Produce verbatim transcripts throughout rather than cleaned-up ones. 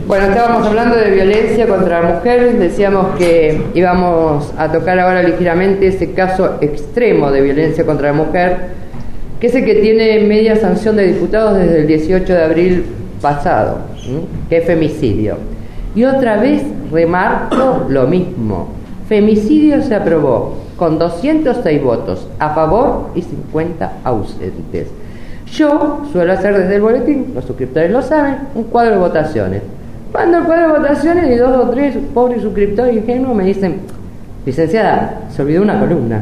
Bueno, estábamos hablando de violencia contra la mujer, decíamos que íbamos a tocar ahora ligeramente ese caso extremo de violencia contra la mujer, que es el que tiene media sanción de diputados desde el dieciocho de abril pasado, ¿sí? Que es femicidio. Y otra vez remarco lo mismo, femicidio se aprobó con doscientos seis votos a favor y cincuenta ausentes. Yo suelo hacer desde el boletín, los suscriptores lo saben, un cuadro de votaciones. Cuando el cuadro de votaciones y dos o tres pobres suscriptores ingenuos me dicen: licenciada, se olvidó una columna.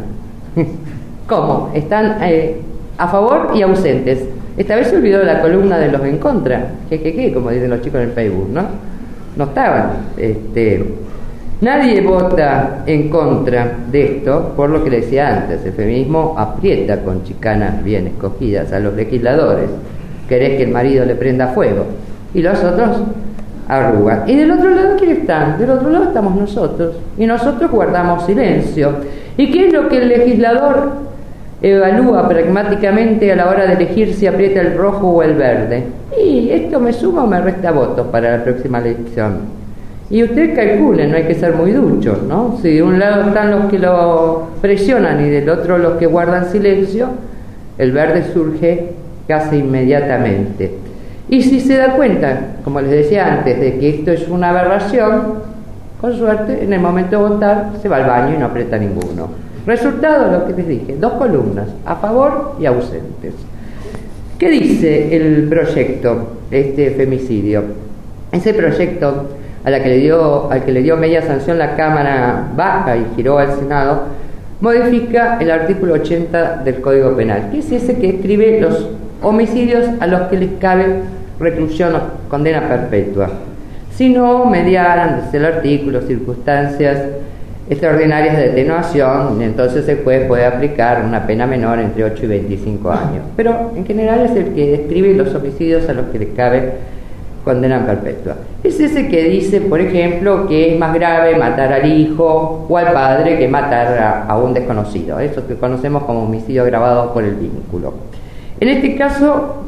¿Cómo? Están eh, a favor y ausentes. Esta vez se olvidó la columna de los en contra. ¿Qué, qué, qué? Como dicen los chicos en el Facebook, ¿no? No estaban. Este, nadie vota en contra de esto, por lo que decía antes. El feminismo aprieta con chicanas bien escogidas a los legisladores. Querés que el marido le prenda fuego. Y los otros arrugan. Y del otro lado, ¿quiénes están? Del otro lado estamos nosotros. Y nosotros guardamos silencio. ¿Y qué es lo que el legislador evalúa pragmáticamente a la hora de elegir si aprieta el rojo o el verde? Y esto me suma o me resta votos para la próxima elección. Y ustedes calculen, no hay que ser muy duchos, ¿no? Si de un lado están los que lo presionan y del otro los que guardan silencio, el verde surge casi inmediatamente. Y si se da cuenta, como les decía antes, de que esto es una aberración, con suerte, en el momento de votar, se va al baño y no aprieta ninguno. Resultado, lo que les dije, dos columnas, a favor y ausentes. ¿Qué dice el proyecto, este femicidio? Ese proyecto, a la que le dio, al que le dio media sanción la Cámara Baja y giró al Senado, modifica el artículo ochenta del Código Penal, que es ese que describe los homicidios a los que les cabe reclusión o condena perpetua, si no mediaran, desde el artículo, circunstancias extraordinarias de atenuación, entonces el juez puede aplicar una pena menor entre ocho y veinticinco años. Pero en general es el que describe los homicidios a los que les cabe condena perpetua. Es ese que dice, por ejemplo, que es más grave matar al hijo o al padre que matar a, a un desconocido, eso que conocemos como homicidio agravado por el vínculo. En este caso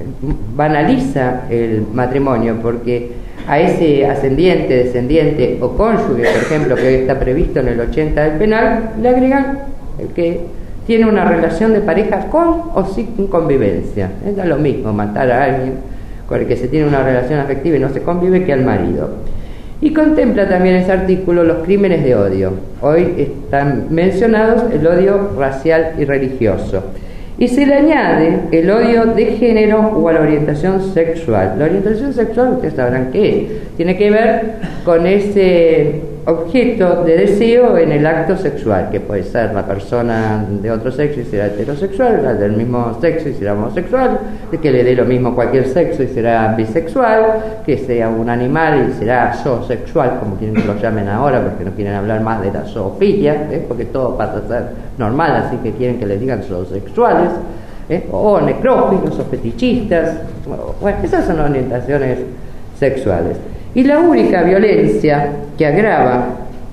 banaliza el matrimonio, porque a ese ascendiente, descendiente o cónyuge, por ejemplo, que hoy está previsto en el ochenta del penal, le agregan el que tiene una relación de pareja con o sin convivencia. Es lo mismo matar a alguien con el que se tiene una relación afectiva y no se convive que al marido. Y contempla también ese artículo los crímenes de odio. Hoy están mencionados el odio racial y religioso. Y se le añade el odio de género o a la orientación sexual. La orientación sexual, ustedes sabrán qué es. Tiene que ver con ese objeto de deseo en el acto sexual, que puede ser la persona de otro sexo y será heterosexual, la del mismo sexo y será homosexual, de que le dé lo mismo cualquier sexo y será bisexual, que sea un animal y será zoosexual, como quieren que lo llamen ahora, porque no quieren hablar más de la zoofilia, ¿eh? Porque todo pasa a ser normal, así que quieren que les digan zoosexuales, ¿eh? O necrófilos o fetichistas. Bueno, esas son orientaciones sexuales. Y la única violencia que agrava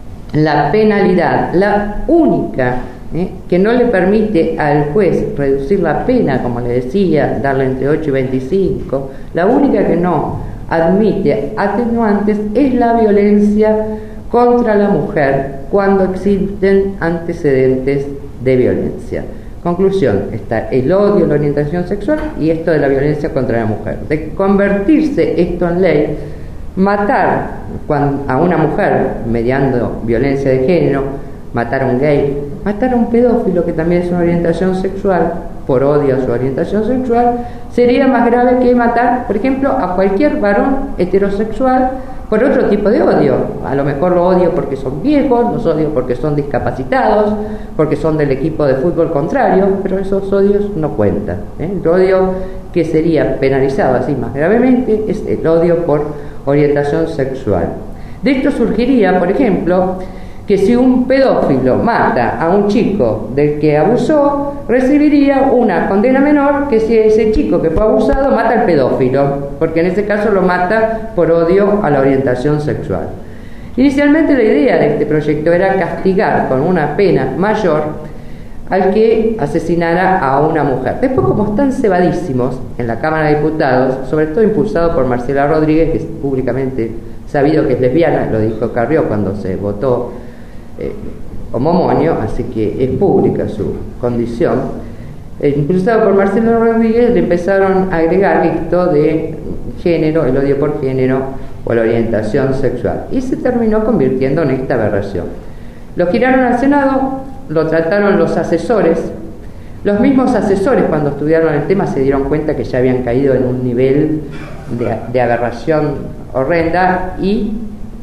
la penalidad, la única ¿eh? que no le permite al juez reducir la pena, como le decía, darle entre ocho y veinticinco, la única que no admite atenuantes es la violencia contra la mujer cuando existen antecedentes de violencia. Conclusión, está el odio, la orientación sexual y esto de la violencia contra la mujer. De convertirse esto en ley, matar a una mujer mediando violencia de género, matar a un gay, matar a un pedófilo que también es una orientación sexual, por odio a su orientación sexual, sería más grave que matar, por ejemplo, a cualquier varón heterosexual por otro tipo de odio. A lo mejor lo odio porque son viejos, los odio porque son discapacitados, porque son del equipo de fútbol contrario, pero esos odios no cuentan, ¿eh? El odio que sería penalizado así más gravemente es el odio por orientación sexual. De esto surgiría, por ejemplo, que si un pedófilo mata a un chico del que abusó, recibiría una condena menor que si ese chico que fue abusado mata al pedófilo, porque en ese caso lo mata por odio a la orientación sexual. Inicialmente la idea de este proyecto era castigar con una pena mayor al que asesinara a una mujer. Después, como están cebadísimos en la Cámara de Diputados, sobre todo impulsado por Marcela Rodríguez, que es públicamente sabido que es lesbiana, lo dijo Carrió cuando se votó eh, homomonio, así que es pública su condición, eh, impulsado por Marcela Rodríguez, le empezaron a agregar esto de género, el odio por género o la orientación sexual, y se terminó convirtiendo en esta aberración. Lo giraron al Senado, lo trataron los asesores. Los mismos asesores, cuando estudiaron el tema, se dieron cuenta que ya habían caído en un nivel de, de aberración horrenda y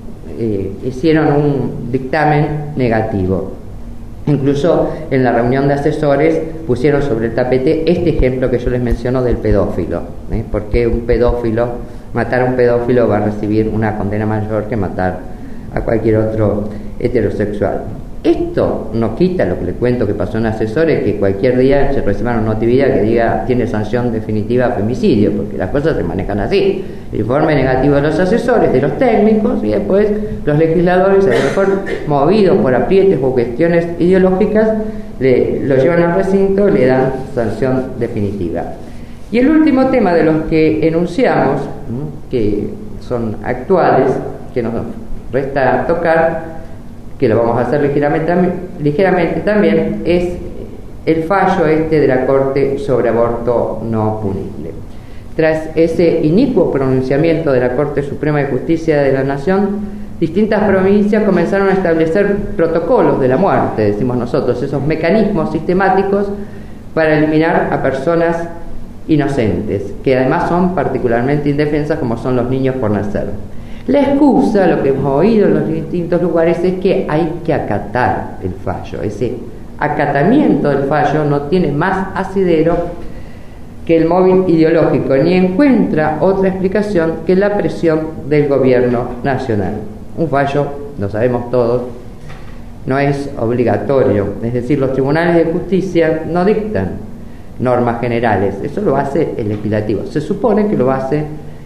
eh, hicieron un dictamen negativo. Incluso en la reunión de asesores pusieron sobre el tapete este ejemplo que yo les menciono del pedófilo, ¿eh? Porque un pedófilo, matar a un pedófilo va a recibir una condena mayor que matar a cualquier otro heterosexual. Esto no quita lo que le cuento que pasó en asesores, que cualquier día se reciban una noticia que diga tiene sanción definitiva femicidio, porque las cosas se manejan así. El informe negativo de los asesores, de los técnicos, y después los legisladores, a lo mejor movidos por aprietes o cuestiones ideológicas, le, lo llevan al recinto y le dan sanción definitiva. Y el último tema de los que enunciamos, que son actuales, que nos resta tocar, que lo vamos a hacer ligeramente, ligeramente también, es el fallo este de la Corte sobre aborto no punible. Tras ese inicuo pronunciamiento de la Corte Suprema de Justicia de la Nación, distintas provincias comenzaron a establecer protocolos de la muerte, decimos nosotros, esos mecanismos sistemáticos para eliminar a personas inocentes, que además son particularmente indefensas, como son los niños por nacer. La excusa, lo que hemos oído en los distintos lugares, es que hay que acatar el fallo. Ese acatamiento del fallo no tiene más asidero que el móvil ideológico, ni encuentra otra explicación que la presión del gobierno nacional. Un fallo, lo sabemos todos, no es obligatorio, es decir, los tribunales de justicia no dictan normas generales, eso lo hace el legislativo, se supone que lo hace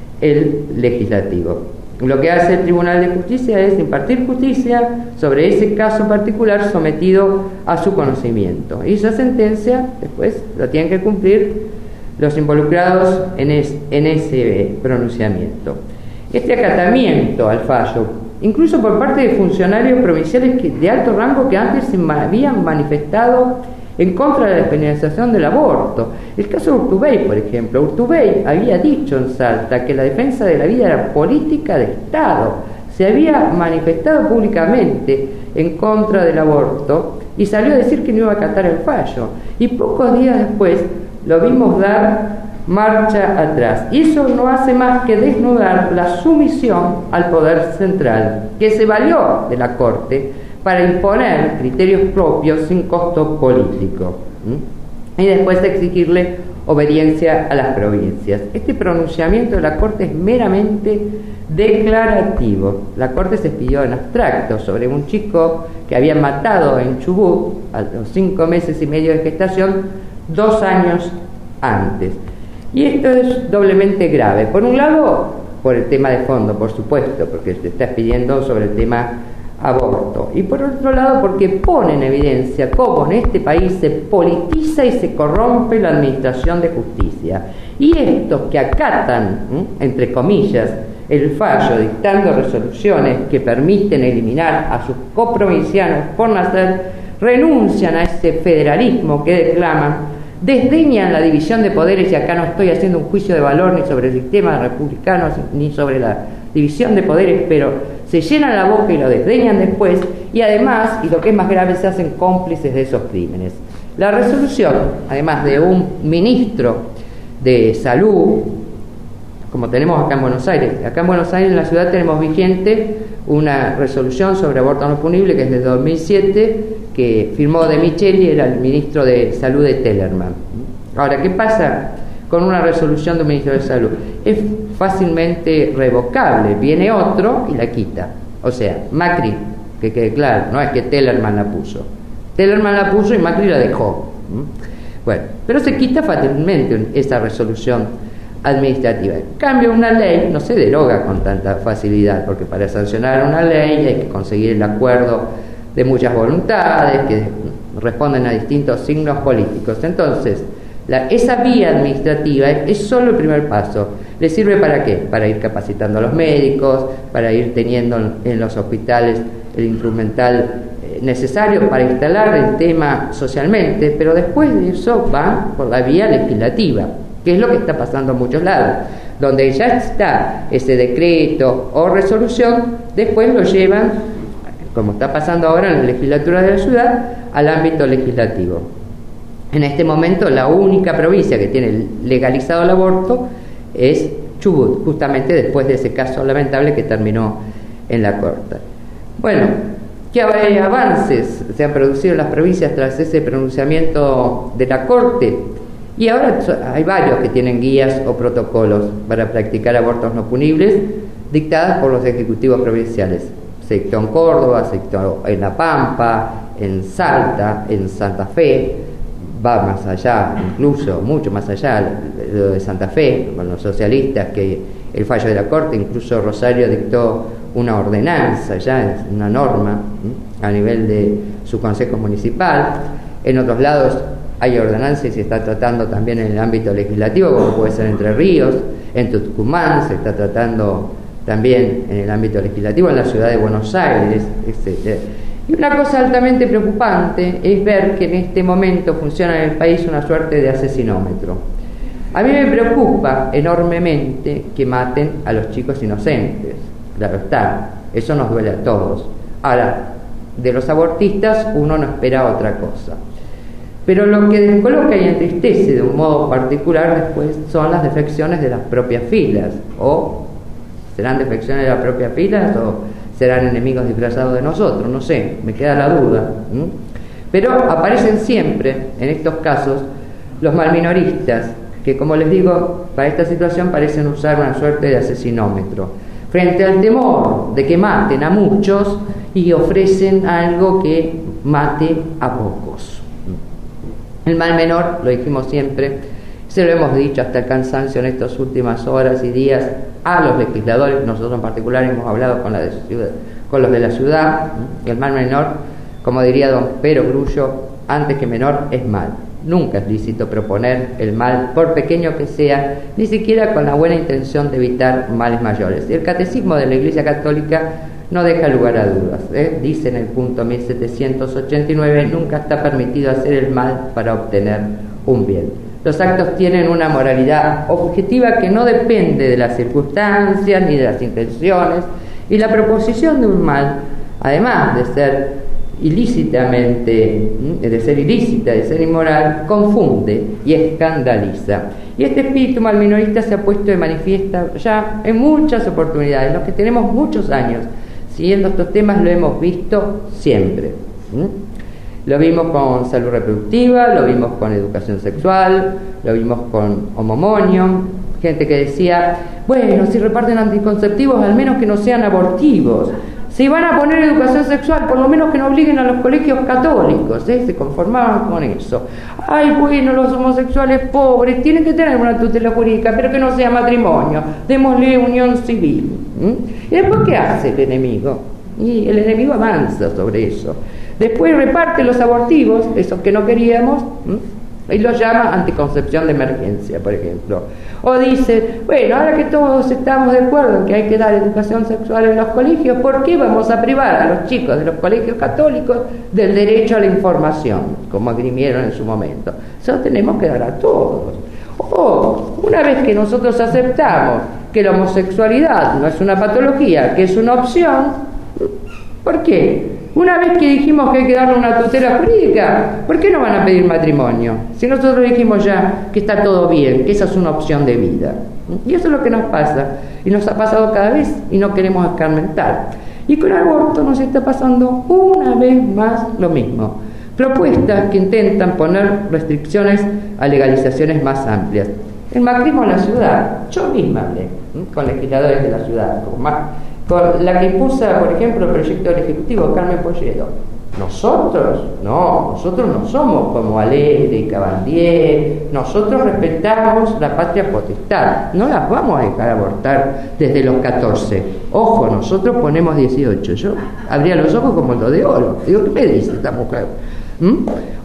el legislativo. Lo que hace el Tribunal de Justicia es impartir justicia sobre ese caso particular sometido a su conocimiento. Y esa sentencia después lo tienen que cumplir los involucrados en, es, en ese pronunciamiento. Este acatamiento al fallo, incluso por parte de funcionarios provinciales que, de alto rango que antes se habían manifestado en contra de la despenalización del aborto. El caso de Urtubey, por ejemplo. Urtubey había dicho en Salta que la defensa de la vida era política de Estado. Se había manifestado públicamente en contra del aborto y salió a decir que no iba a acatar el fallo. Y pocos días después lo vimos dar marcha atrás. Y eso no hace más que desnudar la sumisión al poder central, que se valió de la Corte para imponer criterios propios sin costo político, ¿sí? Y después de exigirle obediencia a las provincias. Este pronunciamiento de la Corte es meramente declarativo. La Corte se expidió en abstracto sobre un chico que había matado en Chubut a los cinco meses y medio de gestación, dos años antes. Y esto es doblemente grave. Por un lado, por el tema de fondo, por supuesto, porque se está expidiendo sobre el tema aborto, y por otro lado porque pone en evidencia cómo en este país se politiza y se corrompe la administración de justicia, y estos que acatan, ¿eh? entre comillas, el fallo dictando resoluciones que permiten eliminar a sus coprovincianos por nacer, renuncian a ese federalismo que declaman, desdeñan la división de poderes, y acá no estoy haciendo un juicio de valor ni sobre el sistema republicano ni sobre la división de poderes, pero se llenan la boca y lo desdeñan después, y además, y lo que es más grave, se hacen cómplices de esos crímenes. La resolución, además de un ministro de salud, como tenemos acá en Buenos Aires, acá en Buenos Aires, en la ciudad, tenemos vigente una resolución sobre aborto no punible que es de dos mil siete, que firmó De Micheli, era el ministro de salud de Tellerman. Ahora, ¿qué pasa con una resolución de un ministro de salud? Es fácilmente revocable, viene otro y la quita. O sea, Macri, que quede claro, no es que Tellerman la puso. Tellerman la puso y Macri la dejó. Bueno, pero se quita fácilmente esa resolución administrativa. En cambio, una ley no se deroga con tanta facilidad, porque para sancionar una ley hay que conseguir el acuerdo de muchas voluntades, que responden a distintos signos políticos. Entonces, la, esa vía administrativa es, es solo el primer paso. ¿Le sirve para qué? Para ir capacitando a los médicos, para ir teniendo en, en los hospitales el instrumental eh, necesario para instalar el tema socialmente, pero después de eso va por la vía legislativa, que es lo que está pasando en muchos lados, donde ya está ese decreto o resolución, después lo llevan, como está pasando ahora en la legislatura de la ciudad, al ámbito legislativo. En este momento la única provincia que tiene legalizado el aborto es Chubut, justamente después de ese caso lamentable que terminó en la Corte. Bueno, ¿qué avances se han producido en las provincias tras ese pronunciamiento de la Corte? Y ahora hay varios que tienen guías o protocolos para practicar abortos no punibles dictadas por los ejecutivos provinciales. Se dictó en Córdoba, se dictó en La Pampa, en Salta, en Santa Fe, va más allá, incluso mucho más allá lo de Santa Fe, con los socialistas, que el fallo de la Corte, incluso Rosario dictó una ordenanza, ya es una norma ¿sí? a nivel de su consejo municipal. En otros lados hay ordenanzas y se está tratando también en el ámbito legislativo, como puede ser Entre Ríos, en Tucumán se está tratando también en el ámbito legislativo, en la ciudad de Buenos Aires, etcétera. Y una cosa altamente preocupante es ver que en este momento funciona en el país una suerte de asesinómetro. A mí me preocupa enormemente que maten a los chicos inocentes, claro está, eso nos duele a todos. Ahora, de los abortistas uno no espera otra cosa. Pero lo que descoloca y entristece de un modo particular después son las defecciones de las propias filas. O serán defecciones de las propias filas o serán enemigos disfrazados de nosotros, no sé, me queda la duda. ¿Mm? Pero aparecen siempre, en estos casos, los malminoristas, que como les digo, para esta situación parecen usar una suerte de asesinómetro. Frente al temor de que maten a muchos y ofrecen algo que mate a pocos. El mal menor, lo dijimos siempre, se lo hemos dicho hasta el cansancio en estas últimas horas y días a los legisladores, nosotros en particular hemos hablado con, la de ciudad, con los de la ciudad, el mal menor, como diría don Pero Grullo, antes que menor es mal. Nunca es lícito proponer el mal, por pequeño que sea, ni siquiera con la buena intención de evitar males mayores. El catecismo de la Iglesia Católica no deja lugar a dudas. ¿eh? Dice en el punto mil setecientos ochenta y nueve, nunca está permitido hacer el mal para obtener un bien. Los actos tienen una moralidad objetiva que no depende de las circunstancias ni de las intenciones, y la proposición de un mal, además de ser ilícitamente, de ser ilícita, de ser inmoral, confunde y escandaliza. Y este espíritu malminorista se ha puesto de manifiesto ya en muchas oportunidades. Los que tenemos muchos años siguiendo estos temas lo hemos visto siempre. ¿Mm? Lo vimos con salud reproductiva, lo vimos con educación sexual, lo vimos con homomonio, gente que decía, bueno, si reparten anticonceptivos, al menos que no sean abortivos. Si van a poner educación sexual, por lo menos que no obliguen a los colegios católicos, ¿eh? Se conformaban con eso. Ay, bueno, los homosexuales pobres tienen que tener una tutela jurídica, pero que no sea matrimonio, démosle unión civil. ¿Mm? ¿Y después qué hace el enemigo? Y el enemigo avanza sobre eso. Después reparte los abortivos, esos que no queríamos, ¿m? y los llama anticoncepción de emergencia, por ejemplo. O dice, bueno, ahora que todos estamos de acuerdo en que hay que dar educación sexual en los colegios, ¿por qué vamos a privar a los chicos de los colegios católicos del derecho a la información, como agrimieron en su momento? Eso tenemos que dar a todos. O, una vez que nosotros aceptamos que la homosexualidad no es una patología, que es una opción, ¿por qué? Una vez que dijimos que hay que darle una tutela jurídica, ¿por qué no van a pedir matrimonio? Si nosotros dijimos ya que está todo bien, que esa es una opción de vida. Y eso es lo que nos pasa, y nos ha pasado cada vez, y no queremos escarmentar. Y con el aborto nos está pasando una vez más lo mismo. Propuestas que intentan poner restricciones a legalizaciones más amplias. El macrismo en la ciudad, yo misma hablé ¿sí? con legisladores de la ciudad, con más... con la que impulsa, por ejemplo, el proyecto del Ejecutivo, Carmen Polledo. Nosotros, no, nosotros no somos como Alegre y Cabandier, nosotros respetamos la patria potestad, no las vamos a dejar abortar desde los catorce. Ojo, nosotros ponemos dieciocho, yo abría los ojos como los de oro, digo, ¿qué me dice esta mujer? ¿Mm?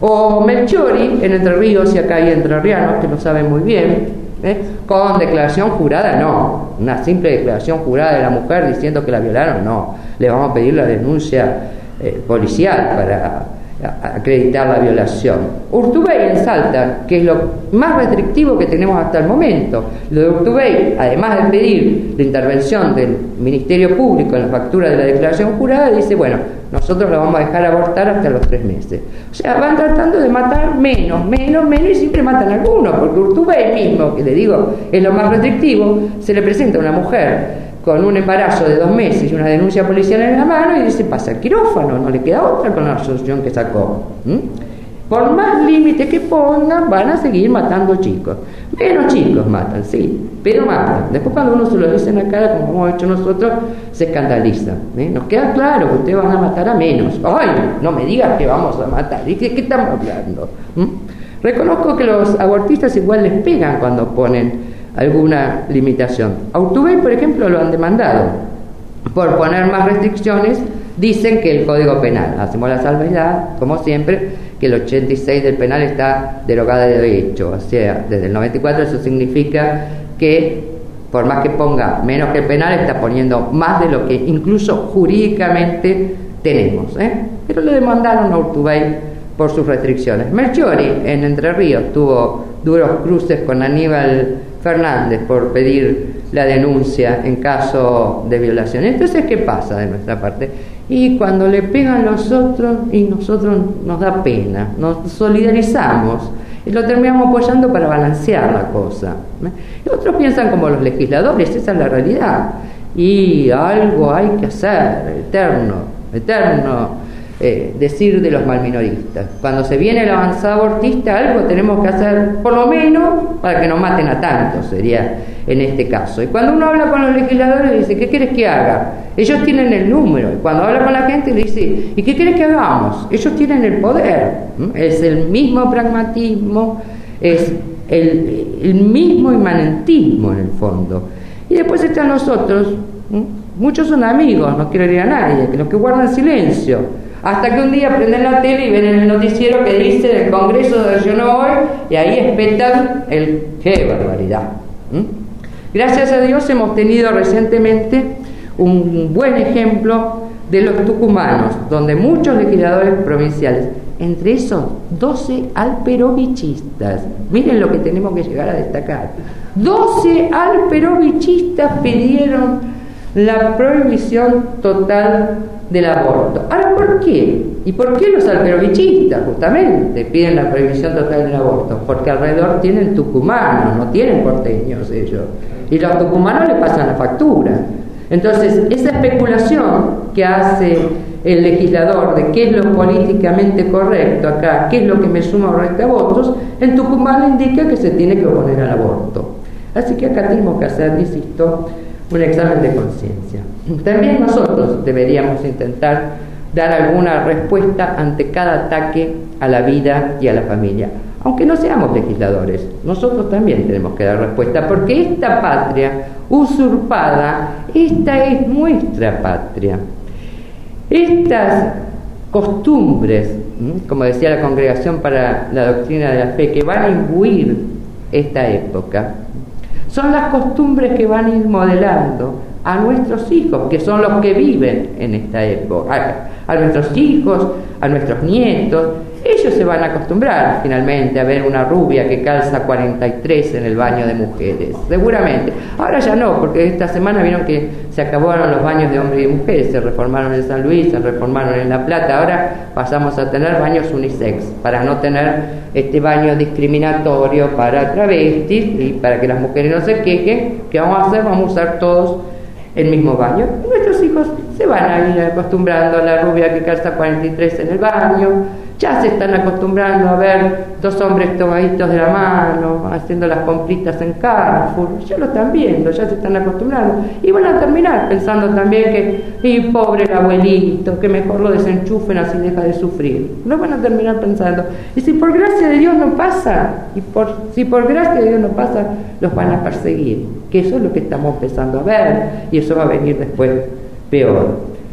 O Melchiori, en Entre Ríos, y acá hay entrerrianos que lo saben muy bien, ¿eh? Con declaración jurada no, una simple declaración jurada de la mujer diciendo que la violaron, no, le vamos a pedir la denuncia eh, policial para acreditar la violación. Urtubey en Salta, que es lo más restrictivo que tenemos hasta el momento. Lo de Urtubey, además de pedir la intervención del Ministerio Público en la factura de la declaración jurada, dice, bueno, nosotros la vamos a dejar abortar hasta los tres meses. O sea, van tratando de matar menos, menos, menos, y siempre matan a algunos, porque Urtubey mismo, que le digo, es lo más restrictivo, se le presenta a una mujer con un embarazo de dos meses y una denuncia policial en la mano y dice, pasa al quirófano, no le queda otra con la resolución que sacó. ¿Mm? Por más límites que pongan, van a seguir matando chicos. Menos chicos matan, sí, pero matan. Después cuando uno se lo dice en la cara, como hemos hecho nosotros, se escandaliza. ¿eh? Nos queda claro que ustedes van a matar a menos. ¡Ay! No me digas que vamos a matar. ¿Y de qué estamos hablando? ¿Mm? Reconozco que los abortistas igual les pegan cuando ponen alguna limitación. A Urtubey, por ejemplo, lo han demandado por poner más restricciones. Dicen que el Código Penal, hacemos la salvedad, como siempre, que el ochenta y seis del penal está derogada de hecho, o sea, desde el noventa y cuatro. Eso significa que por más que ponga menos que el penal, está poniendo más de lo que incluso jurídicamente tenemos, ¿eh? Pero le demandaron a Urtubey por sus restricciones. Melchiori en Entre Ríos tuvo duros cruces con Aníbal Fernández por pedir la denuncia en caso de violación. Entonces, ¿qué pasa de nuestra parte? Y cuando le pegan los otros, y nosotros nos da pena, nos solidarizamos y lo terminamos apoyando para balancear la cosa. Y otros piensan como los legisladores, esa es la realidad. Y algo hay que hacer, eterno, eterno. Eh, decir de los malminoristas. Cuando se viene la avanzada abortista, algo tenemos que hacer, por lo menos, para que no maten a tantos, sería en este caso. Y cuando uno habla con los legisladores, dice, ¿qué quieres que haga? Ellos tienen el número. Y cuando habla con la gente, le dice, ¿y qué quieres que hagamos? Ellos tienen el poder. ¿Mm? Es el mismo pragmatismo, es el, el mismo inmanentismo en el fondo. Y después están los otros. ¿Mm? Muchos son amigos, no quiero ir a nadie, que los que guardan silencio. Hasta que un día prenden la tele y ven en el noticiero que dice el Congreso sesionó hoy, y ahí espetan el ¡qué barbaridad! ¿Mm? Gracias a Dios hemos tenido recientemente un buen ejemplo de los tucumanos, donde muchos legisladores provinciales, entre esos doce alperovichistas, miren lo que tenemos que llegar a destacar, doce alperovichistas pidieron la prohibición total del aborto. Ahora, ¿por qué? ¿Y por qué los alperovichistas justamente piden la prohibición total del aborto? Porque alrededor tienen tucumanos, no tienen porteños ellos. Y los tucumanos le pasan la factura. Entonces, esa especulación que hace el legislador de qué es lo políticamente correcto acá, qué es lo que me suma o resta votos, en Tucumán indica que se tiene que oponer al aborto. Así que acá tenemos que hacer, insisto, un examen de conciencia. También nosotros deberíamos intentar dar alguna respuesta ante cada ataque a la vida y a la familia. Aunque no seamos legisladores, nosotros también tenemos que dar respuesta, porque esta patria usurpada, esta es nuestra patria. Estas costumbres, como decía la Congregación para la Doctrina de la Fe, que van a imbuir esta época, son las costumbres que van a ir modelando a nuestros hijos, que son los que viven en esta época, a, a nuestros hijos, a nuestros nietos. Ellos se van a acostumbrar finalmente a ver una rubia que calza cuarenta y tres en el baño de mujeres, seguramente. Ahora ya no, porque esta semana vieron que se acabaron los baños de hombres y mujeres, se reformaron en San Luis, se reformaron en La Plata. Ahora pasamos a tener baños unisex, para no tener este baño discriminatorio para travestis y para que las mujeres no se quejen. ¿Qué vamos a hacer? Vamos a usar todos el mismo baño. Y nuestros hijos se van a ir acostumbrando a la rubia que calza cuarenta y tres en el baño. Ya se están acostumbrando a ver dos hombres tomaditos de la mano, haciendo las compritas en Carrefour. Ya lo están viendo, ya se están acostumbrando. Y van a terminar pensando también que, y pobre el abuelito, que mejor lo desenchufen así deja de sufrir. Lo van a terminar pensando. Y si por gracia de Dios no pasa, y por, si por gracia de Dios no pasa, los van a perseguir. Que eso es lo que estamos empezando a ver, y eso va a venir después peor.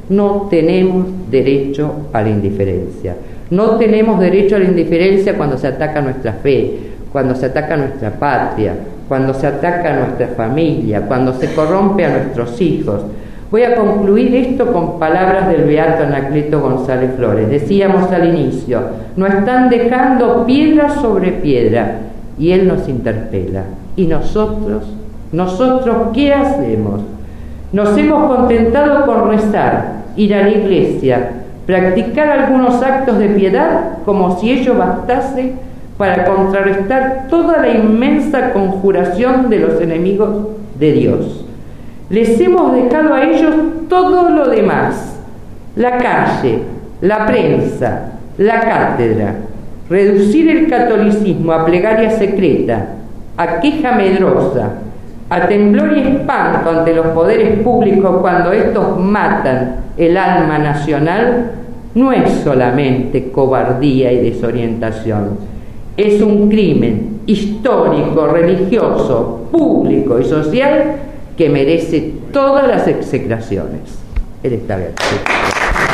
No tenemos derecho a la indiferencia. No tenemos derecho a la indiferencia cuando se ataca nuestra fe, cuando se ataca nuestra patria, cuando se ataca a nuestra familia, cuando se corrompe a nuestros hijos. Voy a concluir esto con palabras del beato Anacleto González Flores. Decíamos al inicio, no están dejando piedra sobre piedra, y él nos interpela. ¿Y nosotros? ¿Nosotros qué hacemos? Nos hemos contentado con rezar, ir a la iglesia, practicar algunos actos de piedad como si ello bastase para contrarrestar toda la inmensa conjuración de los enemigos de Dios. Les hemos dejado a ellos todo lo demás: la calle, la prensa, la cátedra. Reducir el catolicismo a plegaria secreta, a queja medrosa, a temblor y espanto ante los poderes públicos cuando estos matan el alma nacional, no es solamente cobardía y desorientación, es un crimen histórico, religioso, público y social que merece todas las execraciones. Él está bien.